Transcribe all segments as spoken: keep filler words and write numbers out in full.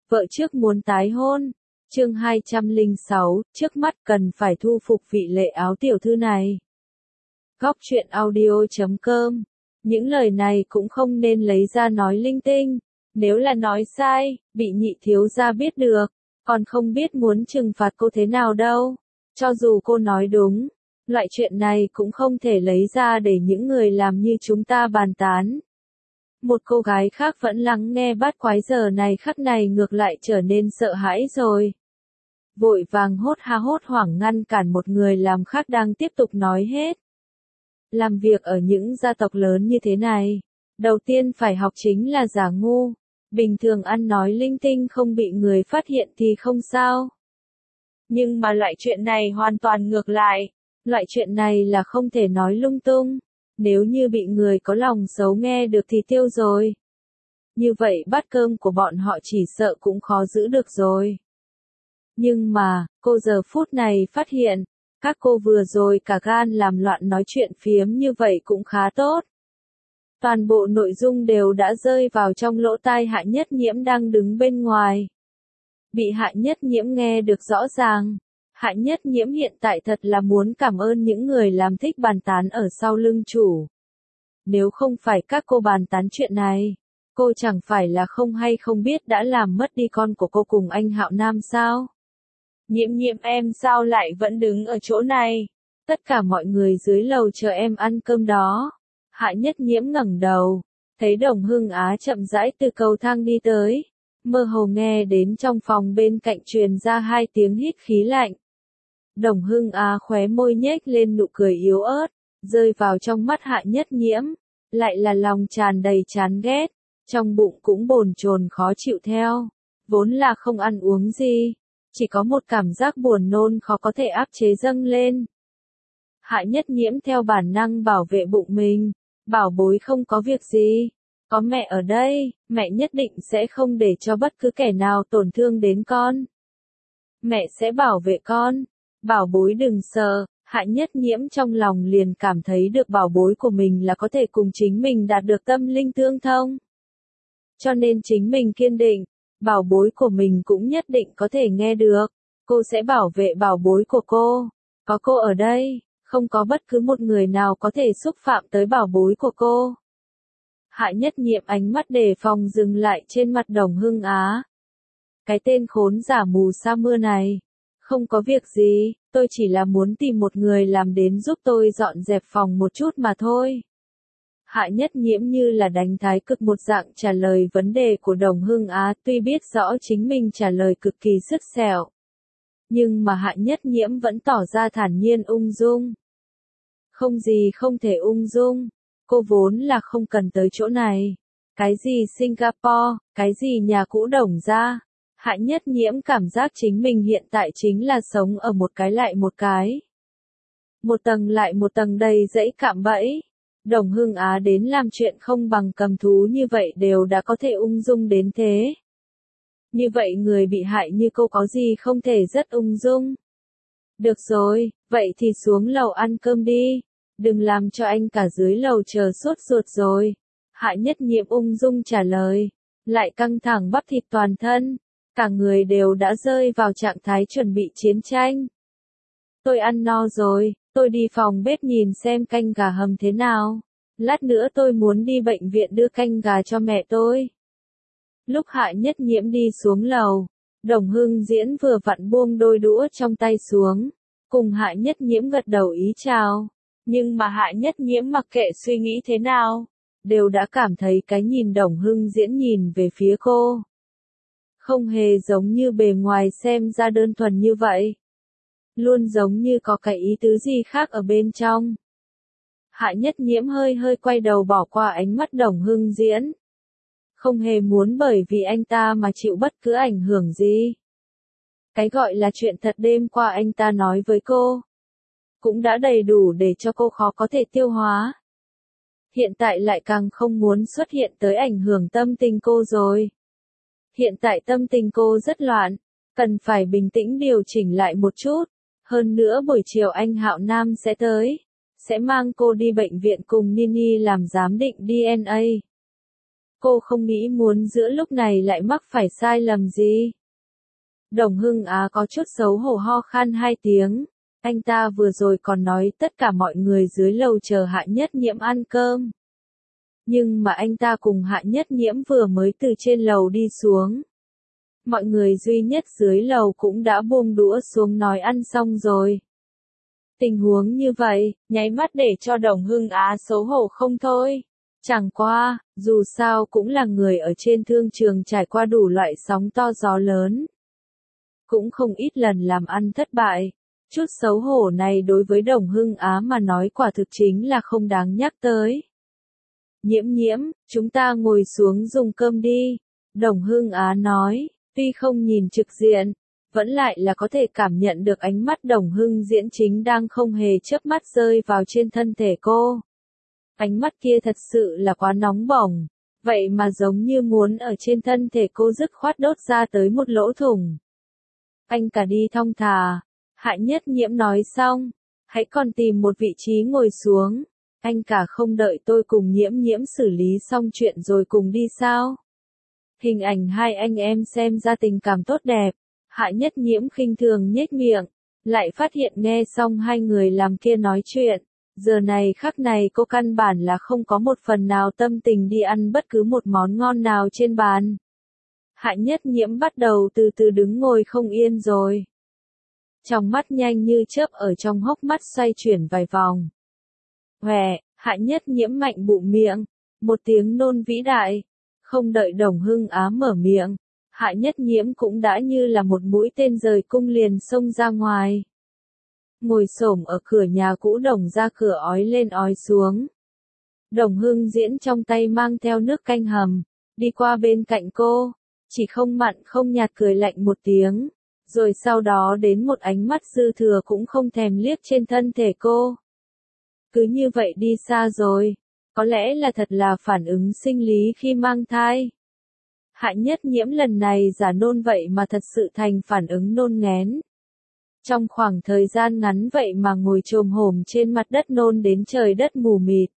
Vợ trước muốn tái hôn. Chương hai trăm lẻ sáu, trước mắt cần phải thu phục vị lệ áo tiểu thư này. Góc truyện audio chấm com. Những lời này cũng không nên lấy ra nói linh tinh. Nếu là nói sai, bị nhị thiếu gia biết được, còn không biết muốn trừng phạt cô thế nào đâu. Cho dù cô nói đúng, loại chuyện này cũng không thể lấy ra để những người làm như chúng ta bàn tán. Một cô gái khác vẫn lắng nghe bát quái giờ này khắc này ngược lại trở nên sợ hãi rồi. Vội vàng hốt ha hốt hoảng ngăn cản một người làm khác đang tiếp tục nói hết. Làm việc ở những gia tộc lớn như thế này, đầu tiên phải học chính là giả ngu. Bình thường ăn nói linh tinh không bị người phát hiện thì không sao. Nhưng mà loại chuyện này hoàn toàn ngược lại. Loại chuyện này là không thể nói lung tung. Nếu như bị người có lòng xấu nghe được thì tiêu rồi. Như vậy bát cơm của bọn họ chỉ sợ cũng khó giữ được rồi. Nhưng mà, cô giờ phút này phát hiện, các cô vừa rồi cả gan làm loạn nói chuyện phiếm như vậy cũng khá tốt. Toàn bộ nội dung đều đã rơi vào trong lỗ tai Hạ Nhất Nhiễm đang đứng bên ngoài. Bị Hạ Nhất Nhiễm nghe được rõ ràng. Hạ Nhất Nhiễm hiện tại thật là muốn cảm ơn những người làm thích bàn tán ở sau lưng chủ. Nếu không phải các cô bàn tán chuyện này, cô chẳng phải là không hay không biết đã làm mất đi con của cô cùng anh Hạo Nam sao? Nhiễm Nhiễm em sao lại vẫn đứng ở chỗ này? Tất cả mọi người dưới lầu chờ em ăn cơm đó. Hạ Nhất Nhiễm ngẩng đầu, thấy Đồng Hưng Á chậm rãi từ cầu thang đi tới. Mơ hồ nghe đến trong phòng bên cạnh truyền ra hai tiếng hít khí lạnh. Đồng Hưng Á khóe môi nhếch lên nụ cười yếu ớt, rơi vào trong mắt Hạ Nhất Nhiễm, lại là lòng tràn đầy chán ghét, trong bụng cũng bồn chồn khó chịu theo, vốn là không ăn uống gì, chỉ có một cảm giác buồn nôn khó có thể áp chế dâng lên. Hạ Nhất Nhiễm theo bản năng bảo vệ bụng mình, bảo bối không có việc gì, có mẹ ở đây, mẹ nhất định sẽ không để cho bất cứ kẻ nào tổn thương đến con. Mẹ sẽ bảo vệ con. Bảo bối đừng sợ. Hạ Nhất Nhiễm trong lòng liền cảm thấy được bảo bối của mình là có thể cùng chính mình đạt được tâm linh tương thông. Cho nên chính mình kiên định, bảo bối của mình cũng nhất định có thể nghe được. Cô sẽ bảo vệ bảo bối của cô. Có cô ở đây, không có bất cứ một người nào có thể xúc phạm tới bảo bối của cô. Hạ Nhất Nhiễm ánh mắt đề phòng dừng lại trên mặt Đồng Hưng Á. Cái tên khốn giả mù sa mưa này. Không có việc gì, tôi chỉ là muốn tìm một người làm đến giúp tôi dọn dẹp phòng một chút mà thôi. Hạ Nhất Nhiễm như là đánh thái cực một dạng trả lời vấn đề của Đồng Hưng Á, tuy biết rõ chính mình trả lời cực kỳ sứt sẹo. Nhưng mà Hạ Nhất Nhiễm vẫn tỏ ra thản nhiên ung dung. Không gì không thể ung dung, cô vốn là không cần tới chỗ này. Cái gì Singapore, cái gì nhà cũ Đồng gia. Hạ Nhất Nhiễm cảm giác chính mình hiện tại chính là sống ở một cái lại một cái. Một tầng lại một tầng đầy dãy cạm bẫy. Đồng Hưng Á đến làm chuyện không bằng cầm thú như vậy đều đã có thể ung dung đến thế. Như vậy người bị hại như cô có gì không thể rất ung dung. Được rồi, vậy thì xuống lầu ăn cơm đi. Đừng làm cho anh cả dưới lầu chờ sốt ruột rồi. Hạ Nhất Nhiễm ung dung trả lời. Lại căng thẳng bắp thịt toàn thân. Cả người đều đã rơi vào trạng thái chuẩn bị chiến tranh. Tôi ăn no rồi, tôi đi phòng bếp nhìn xem canh gà hầm thế nào. Lát nữa tôi muốn đi bệnh viện đưa canh gà cho mẹ tôi. Lúc Hạ Nhất Nhiễm đi xuống lầu, Đồng Hưng Diễn vừa vặn buông đôi đũa trong tay xuống, cùng Hạ Nhất Nhiễm gật đầu ý chào. Nhưng mà Hạ Nhất Nhiễm mặc kệ suy nghĩ thế nào, đều đã cảm thấy cái nhìn Đồng Hưng Diễn nhìn về phía cô. Không hề giống như bề ngoài xem ra đơn thuần như vậy. Luôn giống như có cái ý tứ gì khác ở bên trong. Hạ Nhất Nhiễm hơi hơi quay đầu bỏ qua ánh mắt Đồng Hưng Diễn. Không hề muốn bởi vì anh ta mà chịu bất cứ ảnh hưởng gì. Cái gọi là chuyện thật đêm qua anh ta nói với cô, cũng đã đầy đủ để cho cô khó có thể tiêu hóa. Hiện tại lại càng không muốn xuất hiện tới ảnh hưởng tâm tình cô rồi. Hiện tại tâm tình cô rất loạn, cần phải bình tĩnh điều chỉnh lại một chút. Hơn nữa buổi chiều anh Hạo Nam sẽ tới, sẽ mang cô đi bệnh viện cùng Nini làm giám định đê en a. Cô không nghĩ muốn giữa lúc này lại mắc phải sai lầm gì. Đồng Hưng Á có chút xấu hổ ho khan hai tiếng. Anh ta vừa rồi còn nói tất cả mọi người dưới lầu chờ Hạ Nhất Nhiễm ăn cơm. Nhưng mà anh ta cùng Hạ Nhất Nhiễm vừa mới từ trên lầu đi xuống. Mọi người duy nhất dưới lầu cũng đã buông đũa xuống nói ăn xong rồi. Tình huống như vậy, nháy mắt để cho Đồng Hưng Á xấu hổ không thôi. Chẳng qua, dù sao cũng là người ở trên thương trường trải qua đủ loại sóng to gió lớn. Cũng không ít lần làm ăn thất bại. Chút xấu hổ này đối với Đồng Hưng Á mà nói quả thực chính là không đáng nhắc tới. Nhiễm nhiễm, chúng ta ngồi xuống dùng cơm đi. Đồng Hưng Á nói, tuy không nhìn trực diện, vẫn lại là có thể cảm nhận được ánh mắt Đồng Hưng Diễn chính đang không hề chớp mắt rơi vào trên thân thể cô. Ánh mắt kia thật sự là quá nóng bỏng, vậy mà giống như muốn ở trên thân thể cô dứt khoát đốt ra tới một lỗ thủng. Anh cả đi thong thả. Hạ Nhất Nhiễm nói xong, hãy còn tìm một vị trí ngồi xuống. Anh cả không đợi tôi cùng Nhiễm Nhiễm xử lý xong chuyện rồi cùng đi sao? Hình ảnh hai anh em xem ra tình cảm tốt đẹp. Hạ Nhất Nhiễm khinh thường nhếch miệng, lại phát hiện nghe xong hai người làm kia nói chuyện. Giờ này khắc này cô căn bản là không có một phần nào tâm tình đi ăn bất cứ một món ngon nào trên bàn. Hạ Nhất Nhiễm bắt đầu từ từ đứng ngồi không yên rồi. Trong mắt nhanh như chớp ở trong hốc mắt xoay chuyển vài vòng. Hòe, Hạ Nhất Nhiễm mạnh bụng miệng, một tiếng nôn vĩ đại. Không đợi Đồng Hưng Á mở miệng, Hạ Nhất Nhiễm cũng đã như là một mũi tên rời cung liền xông ra ngoài. Ngồi xổm ở cửa nhà cũ Đồng ra cửa ói lên ói xuống. Đồng Hưng Diễn trong tay mang theo nước canh hầm, đi qua bên cạnh cô, chỉ không mặn không nhạt cười lạnh một tiếng. Rồi sau đó đến một ánh mắt dư thừa cũng không thèm liếc trên thân thể cô. Cứ như vậy đi xa rồi, có lẽ là thật là phản ứng sinh lý khi mang thai. Hạ Nhất Nhiễm lần này giả nôn vậy mà thật sự thành phản ứng nôn nghén. Trong khoảng thời gian ngắn vậy mà ngồi chồm hổm trên mặt đất nôn đến trời đất mù mịt.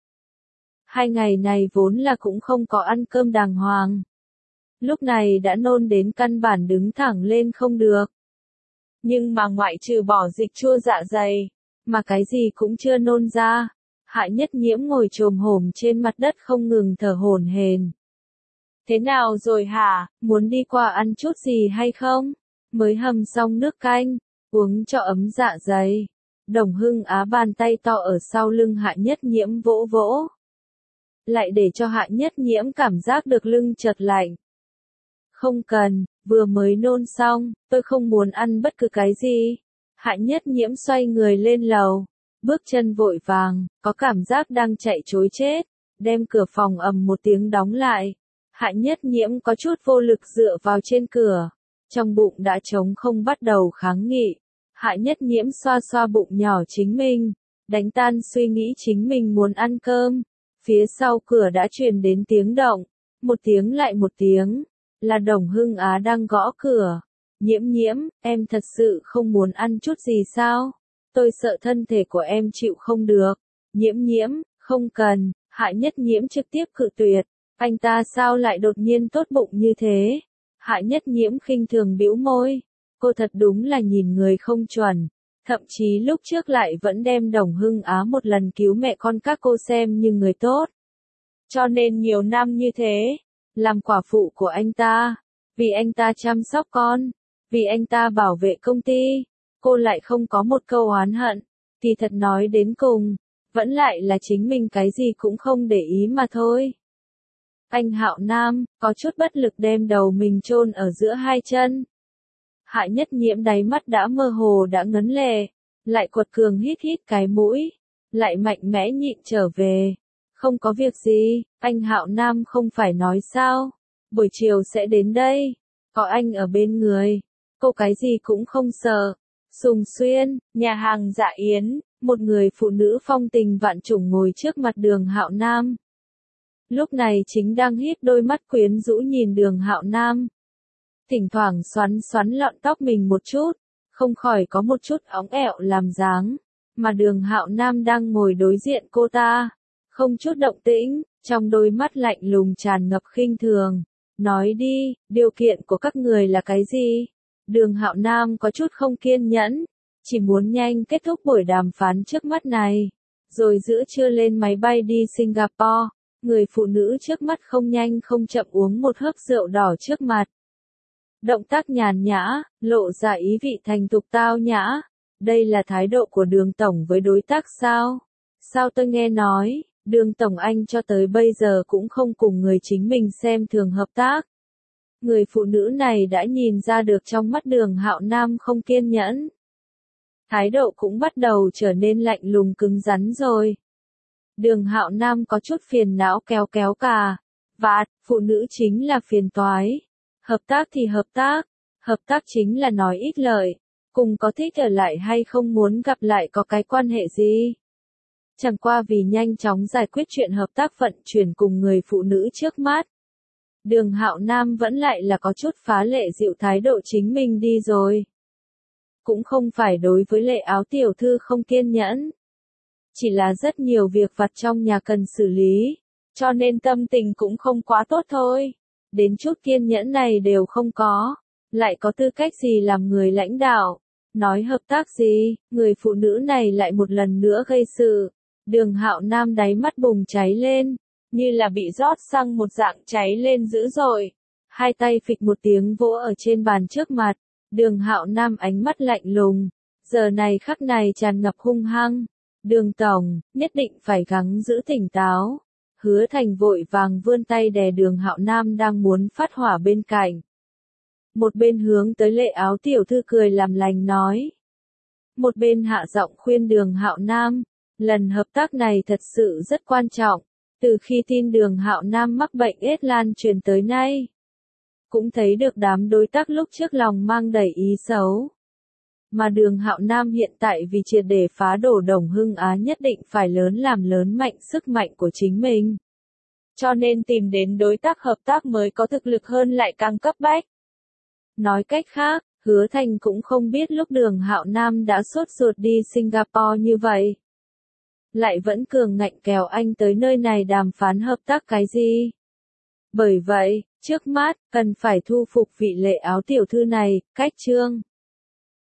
Hai ngày này vốn là cũng không có ăn cơm đàng hoàng. Lúc này đã nôn đến căn bản đứng thẳng lên không được. Nhưng mà ngoại trừ bỏ dịch chua dạ dày, mà cái gì cũng chưa nôn ra. Hạ Nhất Nhiễm ngồi chồm hổm trên mặt đất không ngừng thở hổn hển. Thế nào rồi hả, muốn đi qua ăn chút gì hay không? Mới hầm xong nước canh, uống cho ấm dạ dày. Đồng Hưng Á bàn tay to ở sau lưng Hạ Nhất Nhiễm vỗ vỗ. Lại để cho Hạ Nhất Nhiễm cảm giác được lưng chợt lạnh. Không cần, vừa mới nôn xong, tôi không muốn ăn bất cứ cái gì. Hạ Nhất Nhiễm xoay người lên lầu, bước chân vội vàng, có cảm giác đang chạy trối chết, đem cửa phòng ầm một tiếng đóng lại. Hạ Nhất Nhiễm có chút vô lực dựa vào trên cửa, trong bụng đã trống không bắt đầu kháng nghị. Hạ Nhất Nhiễm xoa xoa bụng nhỏ chính mình, đánh tan suy nghĩ chính mình muốn ăn cơm. Phía sau cửa đã truyền đến tiếng động, một tiếng lại một tiếng, là Đồng Hưng Á đang gõ cửa. Nhiễm Nhiễm, em thật sự không muốn ăn chút gì sao? Tôi sợ thân thể của em chịu không được. Nhiễm Nhiễm, không cần. Hạ Nhất Nhiễm trực tiếp cự tuyệt. Anh ta sao lại đột nhiên tốt bụng như thế? Hạ Nhất Nhiễm khinh thường bĩu môi. Cô thật đúng là nhìn người không chuẩn. Thậm chí lúc trước lại vẫn đem Đồng Hưng Á một lần cứu mẹ con các cô xem như người tốt. Cho nên nhiều năm như thế, làm quả phụ của anh ta, vì anh ta chăm sóc con, vì anh ta bảo vệ công ty, cô lại không có một câu oán hận, thì thật nói đến cùng, vẫn lại là chính mình cái gì cũng không để ý mà thôi. Anh Hạo Nam, có chút bất lực đem đầu mình chôn ở giữa hai chân. Hạ Nhất Nhiễm đáy mắt đã mơ hồ đã ngấn lệ, lại quật cường hít hít cái mũi, lại mạnh mẽ nhịn trở về. Không có việc gì, anh Hạo Nam không phải nói sao, buổi chiều sẽ đến đây, có anh ở bên người, cô cái gì cũng không sợ. Sùng Xuyên, nhà hàng Dạ Yến, một người phụ nữ phong tình vạn trùng ngồi trước mặt Đường Hạo Nam. Lúc này chính đang híp đôi mắt quyến rũ nhìn Đường Hạo Nam. Thỉnh thoảng xoắn xoắn lọn tóc mình một chút, không khỏi có một chút óng ẹo làm dáng, mà Đường Hạo Nam đang ngồi đối diện cô ta, không chút động tĩnh, trong đôi mắt lạnh lùng tràn ngập khinh thường. Nói đi, điều kiện của các người là cái gì? Đường Hạo Nam có chút không kiên nhẫn, chỉ muốn nhanh kết thúc buổi đàm phán trước mắt này, rồi giữa trưa lên máy bay đi Singapore. Người phụ nữ trước mắt không nhanh không chậm uống một hớp rượu đỏ trước mặt. Động tác nhàn nhã, lộ ra ý vị thành thục tao nhã. Đây là thái độ của Đường tổng với đối tác sao? Sao tôi nghe nói, Đường tổng anh cho tới bây giờ cũng không cùng người chính mình xem thường hợp tác. Người phụ nữ này đã nhìn ra được trong mắt Đường Hạo Nam không kiên nhẫn. Thái độ cũng bắt đầu trở nên lạnh lùng cứng rắn rồi. Đường Hạo Nam có chút phiền não kéo kéo cà. Vạt, phụ nữ chính là phiền toái. Hợp tác thì hợp tác. Hợp tác chính là nói ít lợi. Cùng có thích ở lại hay không muốn gặp lại có cái quan hệ gì. Chẳng qua vì nhanh chóng giải quyết chuyện hợp tác vận chuyển cùng người phụ nữ trước mắt. Đường Hạo Nam vẫn lại là có chút phá lệ dịu thái độ chính mình đi rồi. Cũng không phải đối với Lệ Áo tiểu thư không kiên nhẫn. Chỉ là rất nhiều việc vặt trong nhà cần xử lý, cho nên tâm tình cũng không quá tốt thôi. Đến chút kiên nhẫn này đều không có, lại có tư cách gì làm người lãnh đạo. Nói hợp tác gì, người phụ nữ này lại một lần nữa gây sự. Đường Hạo Nam đáy mắt bùng cháy lên, như là bị rót xăng một dạng cháy lên dữ dội. Hai tay phịch một tiếng vỗ ở trên bàn trước mặt. Đường Hạo Nam ánh mắt lạnh lùng, giờ này khắc này tràn ngập hung hăng. Đường tổng, nhất định phải gắng giữ tỉnh táo. Hứa Thành vội vàng vươn tay đè Đường Hạo Nam đang muốn phát hỏa bên cạnh. Một bên hướng tới Lệ Áo tiểu thư cười làm lành nói. Một bên hạ giọng khuyên Đường Hạo Nam, lần hợp tác này thật sự rất quan trọng. Từ khi tin Đường Hạo Nam mắc bệnh ết lan truyền tới nay, cũng thấy được đám đối tác lúc trước lòng mang đầy ý xấu. Mà Đường Hạo Nam hiện tại vì triệt để phá đổ Đồng Hưng Á nhất định phải lớn làm lớn mạnh sức mạnh của chính mình. Cho nên tìm đến đối tác hợp tác mới có thực lực hơn lại càng cấp bách. Nói cách khác, Hứa Thành cũng không biết lúc Đường Hạo Nam đã sốt ruột đi Singapore như vậy. Lại vẫn cường ngạnh kéo anh tới nơi này đàm phán hợp tác cái gì. Bởi vậy, trước mắt, cần phải thu phục vị Lệ Áo tiểu thư này, cách chương.